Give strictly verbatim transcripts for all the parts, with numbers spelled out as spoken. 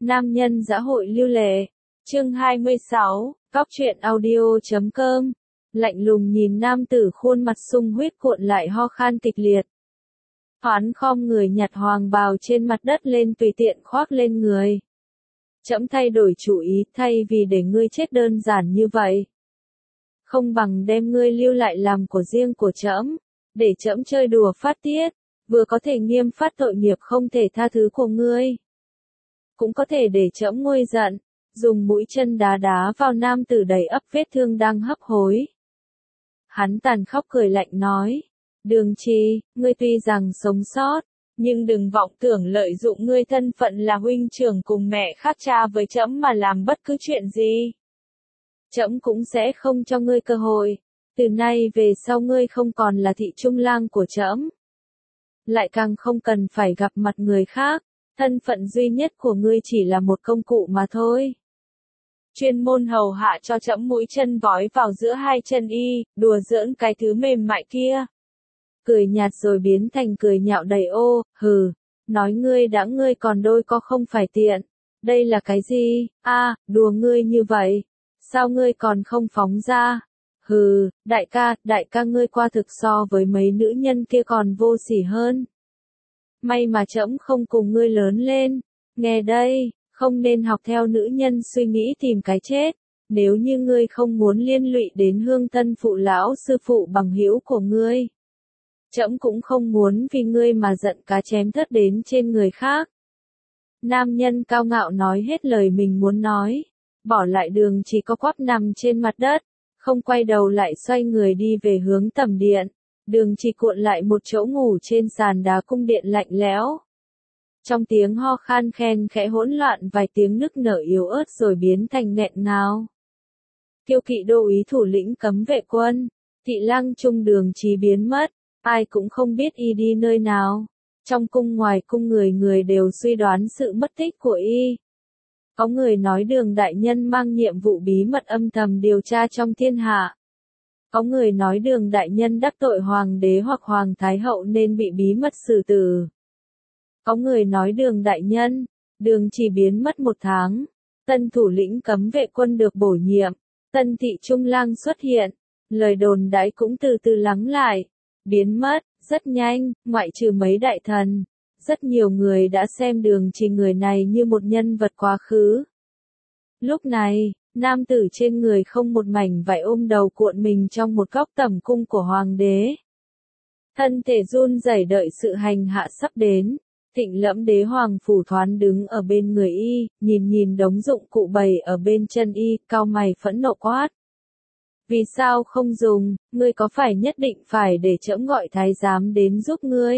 Nam nhân dã hội lưu lệ. Chương hai mươi sáu, Cóc truyện audio chấm com. Lạnh lùng nhìn nam tử khuôn mặt sung huyết cuộn lại ho khan kịch liệt. Hắn khom người nhặt hoàng bào trên mặt đất lên tùy tiện khoác lên người. Trẫm thay đổi chủ ý, thay vì để ngươi chết đơn giản như vậy, không bằng đem ngươi lưu lại làm của riêng của trẫm, để trẫm chơi đùa phát tiết, vừa có thể nghiêm phát tội nghiệp không thể tha thứ của ngươi, cũng có thể để trẫm nguôi giận, dùng mũi chân đá đá vào nam tử đầy ắp vết thương đang hấp hối. Hắn tàn khóc cười lạnh nói, Đường Trì, ngươi tuy rằng sống sót, nhưng đừng vọng tưởng lợi dụng ngươi thân phận là huynh trưởng cùng mẹ khác cha với trẫm mà làm bất cứ chuyện gì. Trẫm cũng sẽ không cho ngươi cơ hội, từ nay về sau ngươi không còn là thị trung lang của trẫm, lại càng không cần phải gặp mặt người khác, thân phận duy nhất của ngươi chỉ là một công cụ mà thôi. Chuyên môn hầu hạ cho trẫm mũi chân vói vào giữa hai chân y, đùa giỡn cái thứ mềm mại kia. Cười nhạt rồi biến thành cười nhạo đầy ô, hừ, nói ngươi đã ngươi còn đôi có không phải tiện. Đây là cái gì, a à, đùa ngươi như vậy, sao ngươi còn không phóng ra? Hừ, đại ca, đại ca ngươi qua thực so với mấy nữ nhân kia còn vô sỉ hơn. May mà trẫm không cùng ngươi lớn lên, nghe đây, không nên học theo nữ nhân suy nghĩ tìm cái chết. Nếu như ngươi không muốn liên lụy đến hương tân phụ lão sư phụ bằng hữu của ngươi, trẫm cũng không muốn vì ngươi mà giận cá chém thớt đến trên người khác. Nam nhân cao ngạo nói hết lời mình muốn nói, bỏ lại Đường Trì co quắp nằm trên mặt đất, không quay đầu lại xoay người đi về hướng tầm điện. Đường Trì cuộn lại một chỗ ngủ trên sàn đá cung điện lạnh lẽo. Trong tiếng ho khan khen khẽ hỗn loạn vài tiếng nức nở yếu ớt rồi biến thành nghẹn ngào. Kiêu kỵ đô úy thủ lĩnh cấm vệ quân, thị lang trung Đường Trì biến mất, ai cũng không biết y đi nơi nào. Trong cung ngoài cung người người đều suy đoán sự mất tích của y. Có người nói Đường đại nhân mang nhiệm vụ bí mật âm thầm điều tra trong thiên hạ. Có người nói Đường đại nhân đắc tội hoàng đế hoặc hoàng thái hậu nên bị bí mật xử tử. Có người nói Đường đại nhân, Đường chỉ biến mất một tháng. Tân thủ lĩnh cấm vệ quân được bổ nhiệm, tân thị trung lang xuất hiện, lời đồn đãi cũng từ từ lắng lại, biến mất, rất nhanh, ngoại trừ mấy đại thần. Rất nhiều người đã xem Đường Trì người này như một nhân vật quá khứ. Lúc này, nam tử trên người không một mảnh vải ôm đầu cuộn mình trong một góc tẩm cung của hoàng đế. Thân thể run rẩy đợi sự hành hạ sắp đến. Thịnh Lẫm đế hoàng phủ thoán đứng ở bên người y, nhìn nhìn đống dụng cụ bày ở bên chân y, cau mày phẫn nộ quát. Vì sao không dùng, ngươi có phải nhất định phải để trẫm gọi thái giám đến giúp ngươi?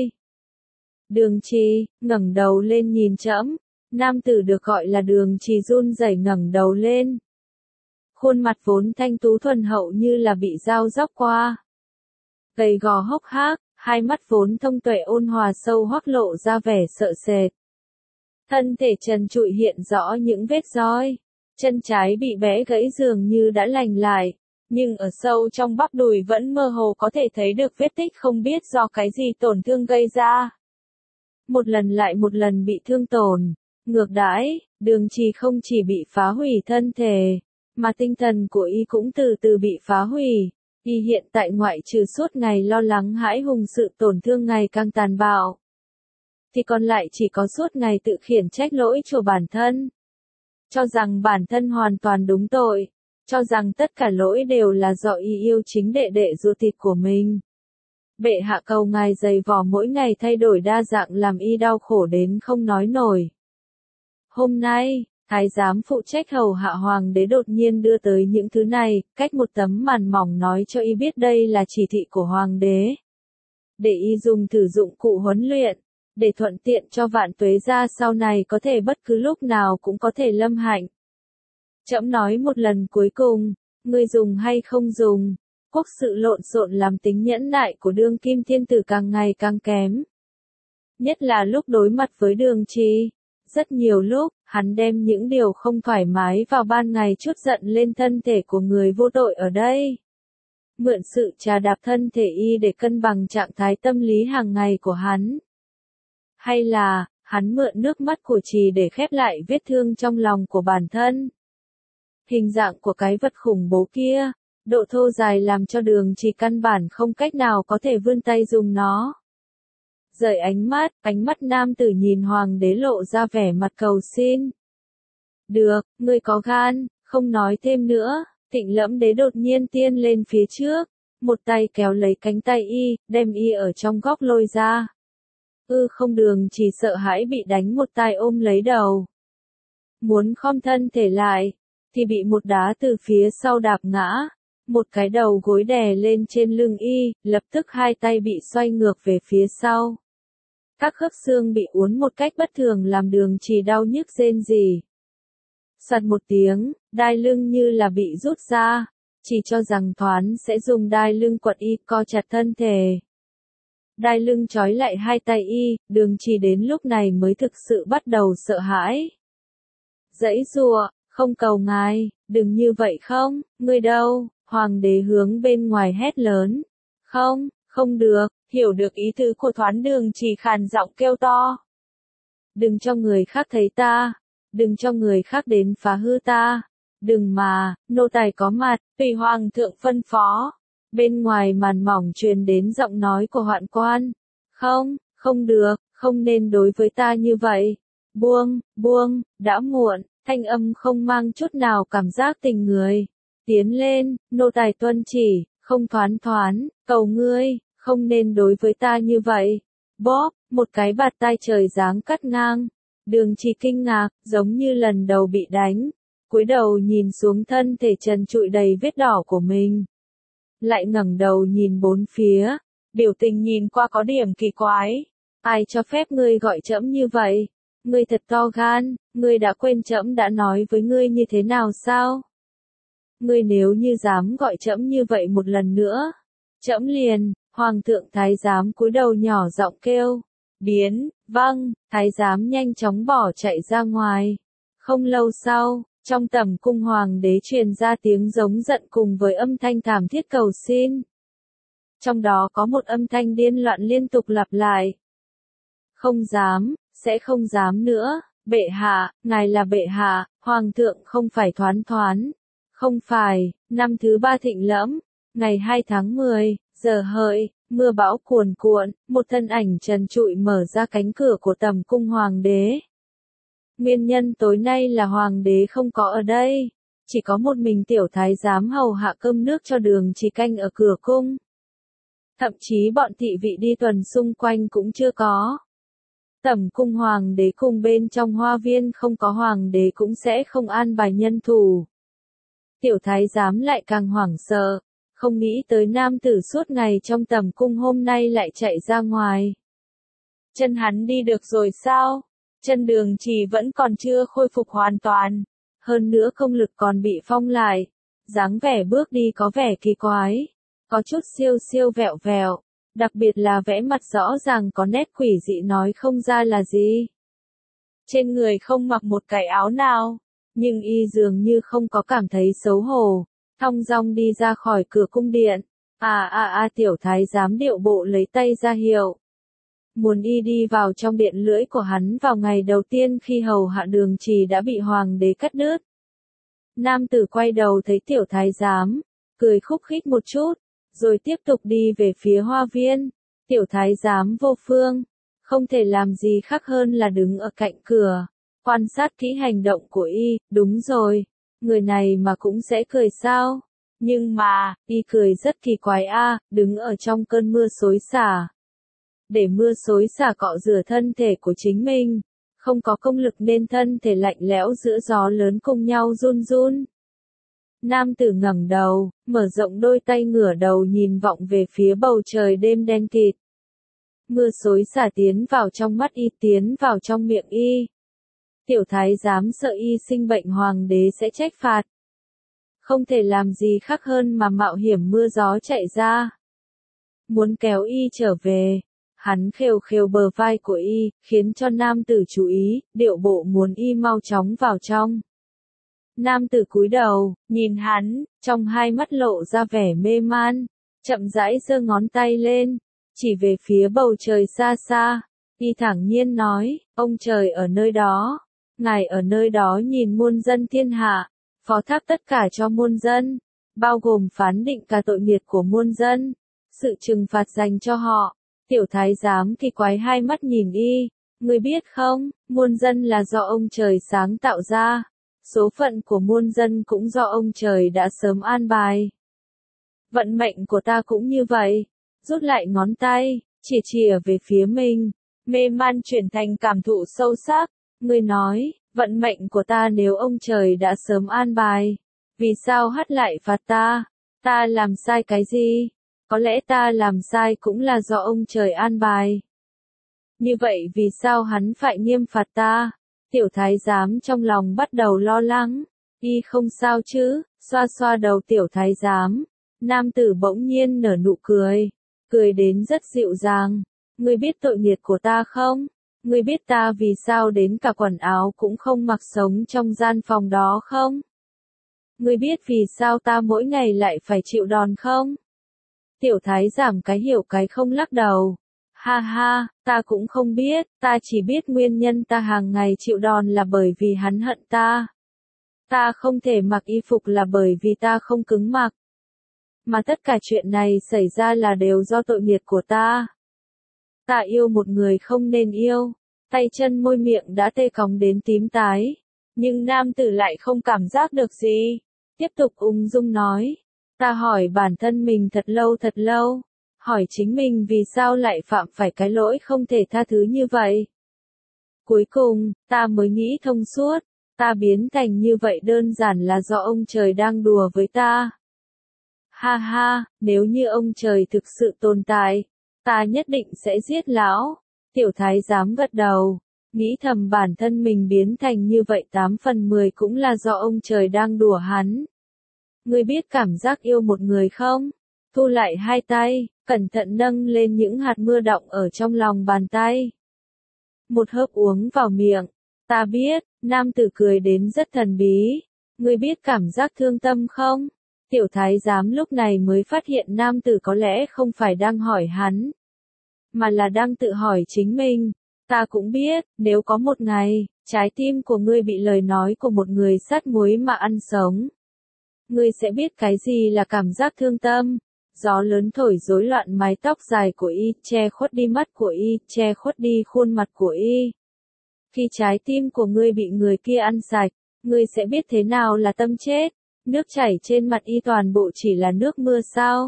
Đường Trì, ngẩng đầu lên nhìn trẫm. Nam tử được gọi là Đường Trì run rẩy ngẩng đầu lên. Khuôn mặt vốn thanh tú thuần hậu như là bị dao róc qua. Gầy gò hốc hác, hai mắt vốn thông tuệ ôn hòa sâu hoắc lộ ra vẻ sợ sệt. Thân thể trần trụi hiện rõ những vết roi. Chân trái bị bẽ gãy dường như đã lành lại, nhưng ở sâu trong bắp đùi vẫn mơ hồ có thể thấy được vết tích không biết do cái gì tổn thương gây ra. Một lần lại một lần bị thương tổn. Ngược đãi, Đường Trì không chỉ bị phá hủy thân thể, mà tinh thần của y cũng từ từ bị phá hủy. Y hiện tại ngoại trừ suốt ngày lo lắng hãi hùng sự tổn thương ngày càng tàn bạo, thì còn lại chỉ có suốt ngày tự khiển trách lỗi cho bản thân. Cho rằng bản thân hoàn toàn đúng tội. Cho rằng tất cả lỗi đều là do y yêu chính đệ đệ ruột thịt của mình. Bệ hạ cầu ngài dày vò mỗi ngày thay đổi đa dạng làm y đau khổ đến không nói nổi. Hôm nay, thái giám phụ trách hầu hạ hoàng đế đột nhiên đưa tới những thứ này, cách một tấm màn mỏng nói cho y biết đây là chỉ thị của hoàng đế. Để y dùng thử dụng cụ huấn luyện, để thuận tiện cho Vạn Tuế gia sau này có thể bất cứ lúc nào cũng có thể lâm hạnh. Trẫm nói một lần cuối cùng, ngươi dùng hay không dùng, quốc sự lộn xộn làm tính nhẫn nại của đương kim thiên tử càng ngày càng kém. Nhất là lúc đối mặt với Đường Trì. Rất nhiều lúc, hắn đem những điều không thoải mái vào ban ngày trút giận lên thân thể của người vô tội ở đây. Mượn sự trà đạp thân thể y để cân bằng trạng thái tâm lý hàng ngày của hắn. Hay là, Hắn mượn nước mắt của trì để khép lại vết thương trong lòng của bản thân. Hình dạng của cái vật khủng bố kia, độ thô dài làm cho Đường Trì căn bản không cách nào có thể vươn tay dùng nó. Rời ánh mắt, ánh mắt nam tử nhìn hoàng đế lộ ra vẻ mặt cầu xin. Được, ngươi có gan, không nói thêm nữa. Tịnh Lẫm Đế đột nhiên tiên lên phía trước, một tay kéo lấy cánh tay y, đem y ở trong góc lôi ra. Ư không, Đường Trì sợ hãi bị đánh một tay ôm lấy đầu. Muốn khom thân thể lại, thì bị một đá từ phía sau đạp ngã. Một cái đầu gối đè lên trên lưng y, lập tức hai tay bị xoay ngược về phía sau. Các khớp xương bị uốn một cách bất thường làm Đường Trì đau nhức rên rỉ. Soạt một tiếng, đai lưng như là bị rút ra, chỉ cho rằng Thoán sẽ dùng đai lưng quật y co chặt thân thể. Đai lưng trói lại hai tay y, Đường Trì đến lúc này mới thực sự bắt đầu sợ hãi. Giãy giụa, không cầu ngài, đừng như vậy không, ngươi đâu, hoàng đế hướng bên ngoài hét lớn. Không, không được, hiểu được ý tứ của Thoán, Đường Trì khàn giọng kêu to. Đừng cho người khác thấy ta. Đừng cho người khác đến phá hư ta. Đừng mà, nô tài có mặt, tùy hoàng thượng phân phó. Bên ngoài màn mỏng truyền đến giọng nói của Hoạn Quan. Không, không được, không nên đối với ta như vậy. Buông, buông, đã muộn, thanh âm không mang chút nào cảm giác tình người. Tiến lên, nô tài tuân chỉ, không Thoán Thoán, cầu ngươi, không nên đối với ta như vậy. Bóp, một cái bạt tai trời giáng cắt ngang. Đường Trì kinh ngạc, giống như lần đầu bị đánh, cúi đầu nhìn xuống thân thể trần trụi đầy vết đỏ của mình. Lại ngẩng đầu nhìn bốn phía, biểu tình nhìn qua có điểm kỳ quái. Ai cho phép ngươi gọi trẫm như vậy? Ngươi thật to gan, ngươi đã quên trẫm đã nói với ngươi như thế nào sao? Ngươi nếu như dám gọi trẫm như vậy một lần nữa, trẫm liền, hoàng thượng thái giám cúi đầu nhỏ giọng kêu. Biến, vâng, thái giám nhanh chóng bỏ chạy ra ngoài. Không lâu sau, trong tẩm cung hoàng đế truyền ra tiếng giống giận cùng với âm thanh thảm thiết cầu xin. Trong đó có một âm thanh điên loạn liên tục lặp lại. Không dám, sẽ không dám nữa, bệ hạ, ngài là bệ hạ, hoàng thượng không phải Thoán Thoán. Không phải, năm thứ ba Thịnh Lẫm, ngày hai tháng mười, giờ hợi. Mưa bão cuồn cuộn, một thân ảnh trần trụi mở ra cánh cửa của tẩm cung hoàng đế. Nguyên nhân tối nay là hoàng đế không có ở đây, chỉ có một mình tiểu thái giám hầu hạ cơm nước cho Đường Trì canh ở cửa cung. Thậm chí bọn thị vị đi tuần xung quanh cũng chưa có. Tẩm cung hoàng đế cùng bên trong hoa viên không có hoàng đế cũng sẽ không an bài nhân thủ. Tiểu thái giám lại càng hoảng sợ. Không nghĩ tới nam tử suốt ngày trong tẩm cung hôm nay lại chạy ra ngoài. Chân hắn đi được rồi sao? Chân Đường Trì vẫn còn chưa khôi phục hoàn toàn. Hơn nữa công lực còn bị phong lại. Dáng vẻ bước đi có vẻ kỳ quái. Có chút siêu siêu vẹo vẹo. Đặc biệt là vẽ mặt rõ ràng có nét quỷ dị nói không ra là gì. Trên người không mặc một cái áo nào. Nhưng y dường như không có cảm thấy xấu hổ. Thong dong đi ra khỏi cửa cung điện. À à à tiểu thái giám điệu bộ lấy tay ra hiệu. Muốn y đi vào trong điện lưỡi của hắn vào ngày đầu tiên khi hầu hạ Đường Trì đã bị hoàng đế cắt đứt. Nam tử quay đầu thấy tiểu thái giám, cười khúc khích một chút, rồi tiếp tục đi về phía hoa viên. Tiểu thái giám vô phương, không thể làm gì khác hơn là đứng ở cạnh cửa, quan sát kỹ hành động của y, đúng rồi. Người này mà cũng sẽ cười sao? Nhưng mà, y cười rất kỳ quái a, à, đứng ở trong cơn mưa xối xả. Để mưa xối xả cọ rửa thân thể của chính mình, không có công lực nên thân thể lạnh lẽo giữa gió lớn cùng nhau run run. Nam tử ngẩng đầu, mở rộng đôi tay ngửa đầu nhìn vọng về phía bầu trời đêm đen kịt. Mưa xối xả tiến vào trong mắt y, tiến vào trong miệng y. Tiểu thái giám sợ y sinh bệnh hoàng đế sẽ trách phạt. Không thể làm gì khác hơn mà mạo hiểm mưa gió chạy ra. Muốn kéo y trở về. Hắn khều khều bờ vai của y, khiến cho nam tử chú ý, điệu bộ muốn y mau chóng vào trong. Nam tử cúi đầu, nhìn hắn, trong hai mắt lộ ra vẻ mê man, chậm rãi giơ ngón tay lên, chỉ về phía bầu trời xa xa. Y thẳng nhiên nói, ông trời ở nơi đó, ngài ở nơi đó nhìn muôn dân thiên hạ, phó thác tất cả cho muôn dân, bao gồm phán định cả tội nghiệp của muôn dân, sự trừng phạt dành cho họ. Tiểu thái giám kỳ quái hai mắt nhìn Y, ngươi biết không, muôn dân là do ông trời sáng tạo ra, số phận của muôn dân cũng do ông trời đã sớm an bài. Vận mệnh của ta cũng như vậy. Rút lại ngón tay, chỉ chìa về phía mình, mê man chuyển thành cảm thụ sâu sắc. Ngươi nói, vận mệnh của ta nếu ông trời đã sớm an bài, vì sao hắt lại phạt ta? Ta làm sai cái gì? Có lẽ ta làm sai cũng là do ông trời an bài. Như vậy vì sao hắn phải nghiêm phạt ta? Tiểu thái giám trong lòng bắt đầu lo lắng. Y không sao chứ? Xoa xoa đầu tiểu thái giám. Nam tử bỗng nhiên nở nụ cười. Cười đến rất dịu dàng. Ngươi biết tội nghiệp của ta không? Ngươi biết ta vì sao đến cả quần áo cũng không mặc sống trong gian phòng đó không? Ngươi biết vì sao ta mỗi ngày lại phải chịu đòn không? Tiểu thái giảm cái hiểu cái không lắc đầu. Ha ha, ta cũng không biết, ta chỉ biết nguyên nhân ta hàng ngày chịu đòn là bởi vì hắn hận ta. Ta không thể mặc y phục là bởi vì ta không cứng mặc. Mà tất cả chuyện này xảy ra là đều do tội nghiệp của ta. Ta yêu một người không nên yêu, tay chân môi miệng đã tê cóng đến tím tái. Nhưng nam tử lại không cảm giác được gì. Tiếp tục ung dung nói. Ta hỏi bản thân mình thật lâu thật lâu. Hỏi chính mình vì sao lại phạm phải cái lỗi không thể tha thứ như vậy. Cuối cùng, ta mới nghĩ thông suốt. Ta biến thành như vậy đơn giản là do ông trời đang đùa với ta. Ha ha, nếu như ông trời thực sự tồn tại, ta nhất định sẽ giết lão. Tiểu thái giám gật đầu, nghĩ thầm bản thân mình biến thành như vậy tám phần mười cũng là do ông trời đang đùa hắn. Ngươi biết cảm giác yêu một người không? Thu lại hai tay, cẩn thận nâng lên những hạt mưa đọng ở trong lòng bàn tay. Một hớp uống vào miệng. Ta biết, nam tử cười đến rất thần bí. Ngươi biết cảm giác thương tâm không? Tiểu thái giám lúc này mới phát hiện nam tử có lẽ không phải đang hỏi hắn, mà là đang tự hỏi chính mình. Ta cũng biết, nếu có một ngày, trái tim của ngươi bị lời nói của một người sát muối mà ăn sống. Ngươi sẽ biết cái gì là cảm giác thương tâm. Gió lớn thổi rối loạn mái tóc dài của Y, che khuất đi mắt của Y, che khuất đi khuôn mặt của Y. Khi trái tim của ngươi bị người kia ăn sạch, ngươi sẽ biết thế nào là tâm chết. Nước chảy trên mặt Y toàn bộ chỉ là nước mưa sao.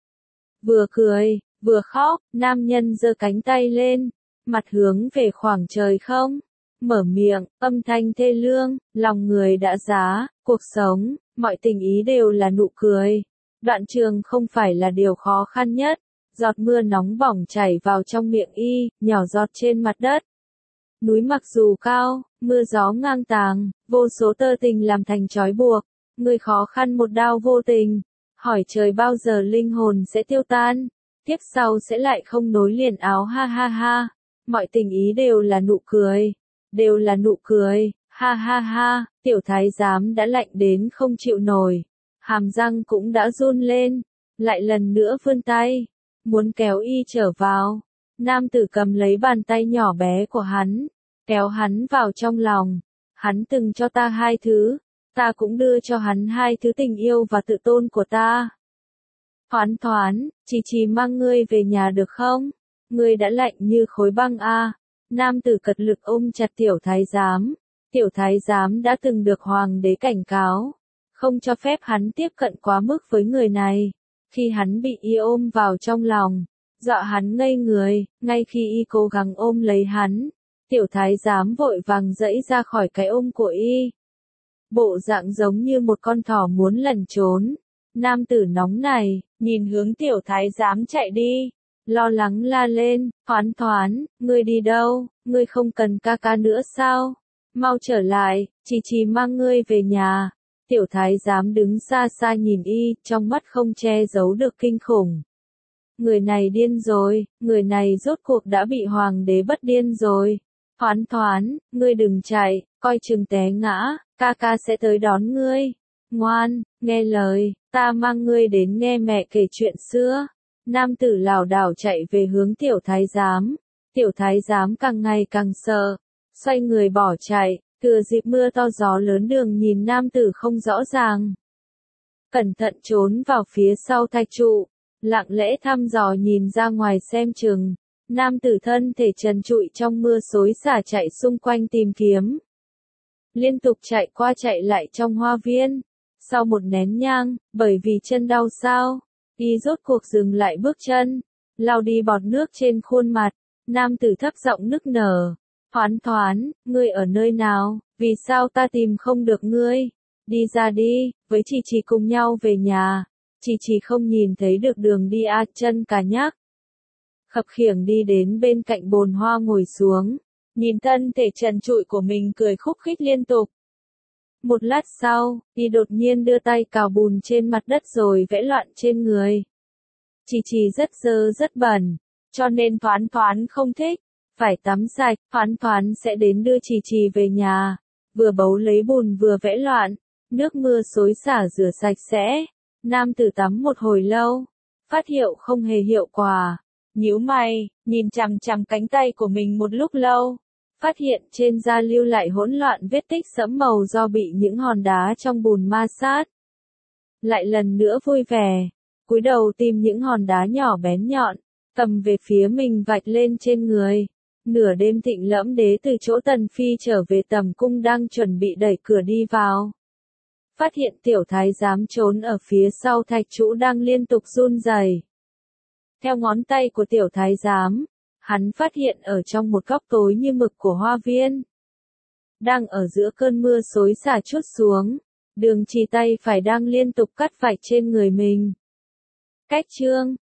Vừa cười, vừa khóc, nam nhân giơ cánh tay lên, mặt hướng về khoảng trời không. Mở miệng, âm thanh thê lương, lòng người đã giá, cuộc sống, mọi tình ý đều là nụ cười. Đoạn trường không phải là điều khó khăn nhất. Giọt mưa nóng bỏng chảy vào trong miệng Y, nhỏ giọt trên mặt đất. Núi mặc dù cao, mưa gió ngang tàng, vô số tơ tình làm thành trói buộc. Người khó khăn một đao vô tình. Hỏi trời bao giờ linh hồn sẽ tiêu tan. Tiếp sau sẽ lại không nối liền áo ha ha ha. Mọi tình ý đều là nụ cười. Đều là nụ cười, ha ha ha. Tiểu thái giám đã lạnh đến không chịu nổi. Hàm răng cũng đã run lên. Lại lần nữa vươn tay. Muốn kéo Y trở vào. Nam tử cầm lấy bàn tay nhỏ bé của hắn. Kéo hắn vào trong lòng. Hắn từng cho ta hai thứ. Ta cũng đưa cho hắn hai thứ tình yêu và tự tôn của ta. Thoán thoán, chỉ chỉ mang ngươi về nhà được không? Ngươi đã lạnh như khối băng a. Nam tử cật lực ôm chặt tiểu thái giám. Tiểu thái giám đã từng được hoàng đế cảnh cáo. Không cho phép hắn tiếp cận quá mức với người này. Khi hắn bị Y ôm vào trong lòng, dọa hắn ngây người, ngay khi Y cố gắng ôm lấy hắn. Tiểu thái giám vội vàng giãy ra khỏi cái ôm của Y. Bộ dạng giống như một con thỏ muốn lẩn trốn. Nam tử nóng này, nhìn hướng tiểu thái giám chạy đi. Lo lắng la lên, thoán thoán, ngươi đi đâu, ngươi không cần ca ca nữa sao? Mau trở lại, chỉ chỉ mang ngươi về nhà. Tiểu thái giám đứng xa xa nhìn Y, trong mắt không che giấu được kinh khủng. Người này điên rồi, người này rốt cuộc đã bị hoàng đế bất điên rồi. Thoán thoán, ngươi đừng chạy, coi chừng té ngã, ca ca sẽ tới đón ngươi. Ngoan, nghe lời, ta mang ngươi đến nghe mẹ kể chuyện xưa. Nam tử lảo đảo chạy về hướng tiểu thái giám. Tiểu thái giám càng ngày càng sợ, xoay người bỏ chạy, thừa dịp mưa to gió lớn đường nhìn nam tử không rõ ràng. Cẩn thận trốn vào phía sau thạch trụ, lặng lẽ thăm dò nhìn ra ngoài xem chừng. Nam tử thân thể trần trụi trong mưa xối xả chạy xung quanh tìm kiếm. Liên tục chạy qua chạy lại trong hoa viên. Sau một nén nhang, bởi vì chân đau sao, y rốt cuộc dừng lại bước chân, lau đi bọt nước trên khuôn mặt. Nam tử thấp giọng nức nở. Thoán thoán, ngươi ở nơi nào, vì sao ta tìm không được ngươi? Đi ra đi, với chị chị cùng nhau về nhà. Chị chị không nhìn thấy được đường đi à, chân cả nhác. Khập khiễng đi đến bên cạnh bồn hoa ngồi xuống, nhìn thân thể trần trụi của mình cười khúc khích liên tục. Một lát sau, y đột nhiên đưa tay cào bùn trên mặt đất rồi vẽ loạn trên người. Chị chị rất dơ rất bẩn, cho nên Thoán Thoán không thích, phải tắm sạch, Thoán Thoán sẽ đến đưa chị chị về nhà, vừa bấu lấy bùn vừa vẽ loạn, nước mưa xối xả rửa sạch sẽ. Nam tử tắm một hồi lâu, phát hiệu không hề hiệu quả, nhíu mày, nhìn chằm chằm cánh tay của mình một lúc lâu, phát hiện trên da lưu lại hỗn loạn vết tích sẫm màu do bị những hòn đá trong bùn ma sát. Lại lần nữa vui vẻ, cúi đầu tìm những hòn đá nhỏ bén nhọn, cầm về phía mình vạch lên trên người. Nửa đêm Thịnh Lẫm Đế từ chỗ Tần Phi trở về tầm cung đang chuẩn bị đẩy cửa đi vào. Phát hiện tiểu thái giám trốn ở phía sau thạch trụ đang liên tục run rẩy. Theo ngón tay của tiểu thái giám, hắn phát hiện ở trong một góc tối như mực của hoa viên. Đang ở giữa cơn mưa xối xả trút xuống, đường chỉ tay phải đang liên tục cắt vạch trên người mình. Cách chương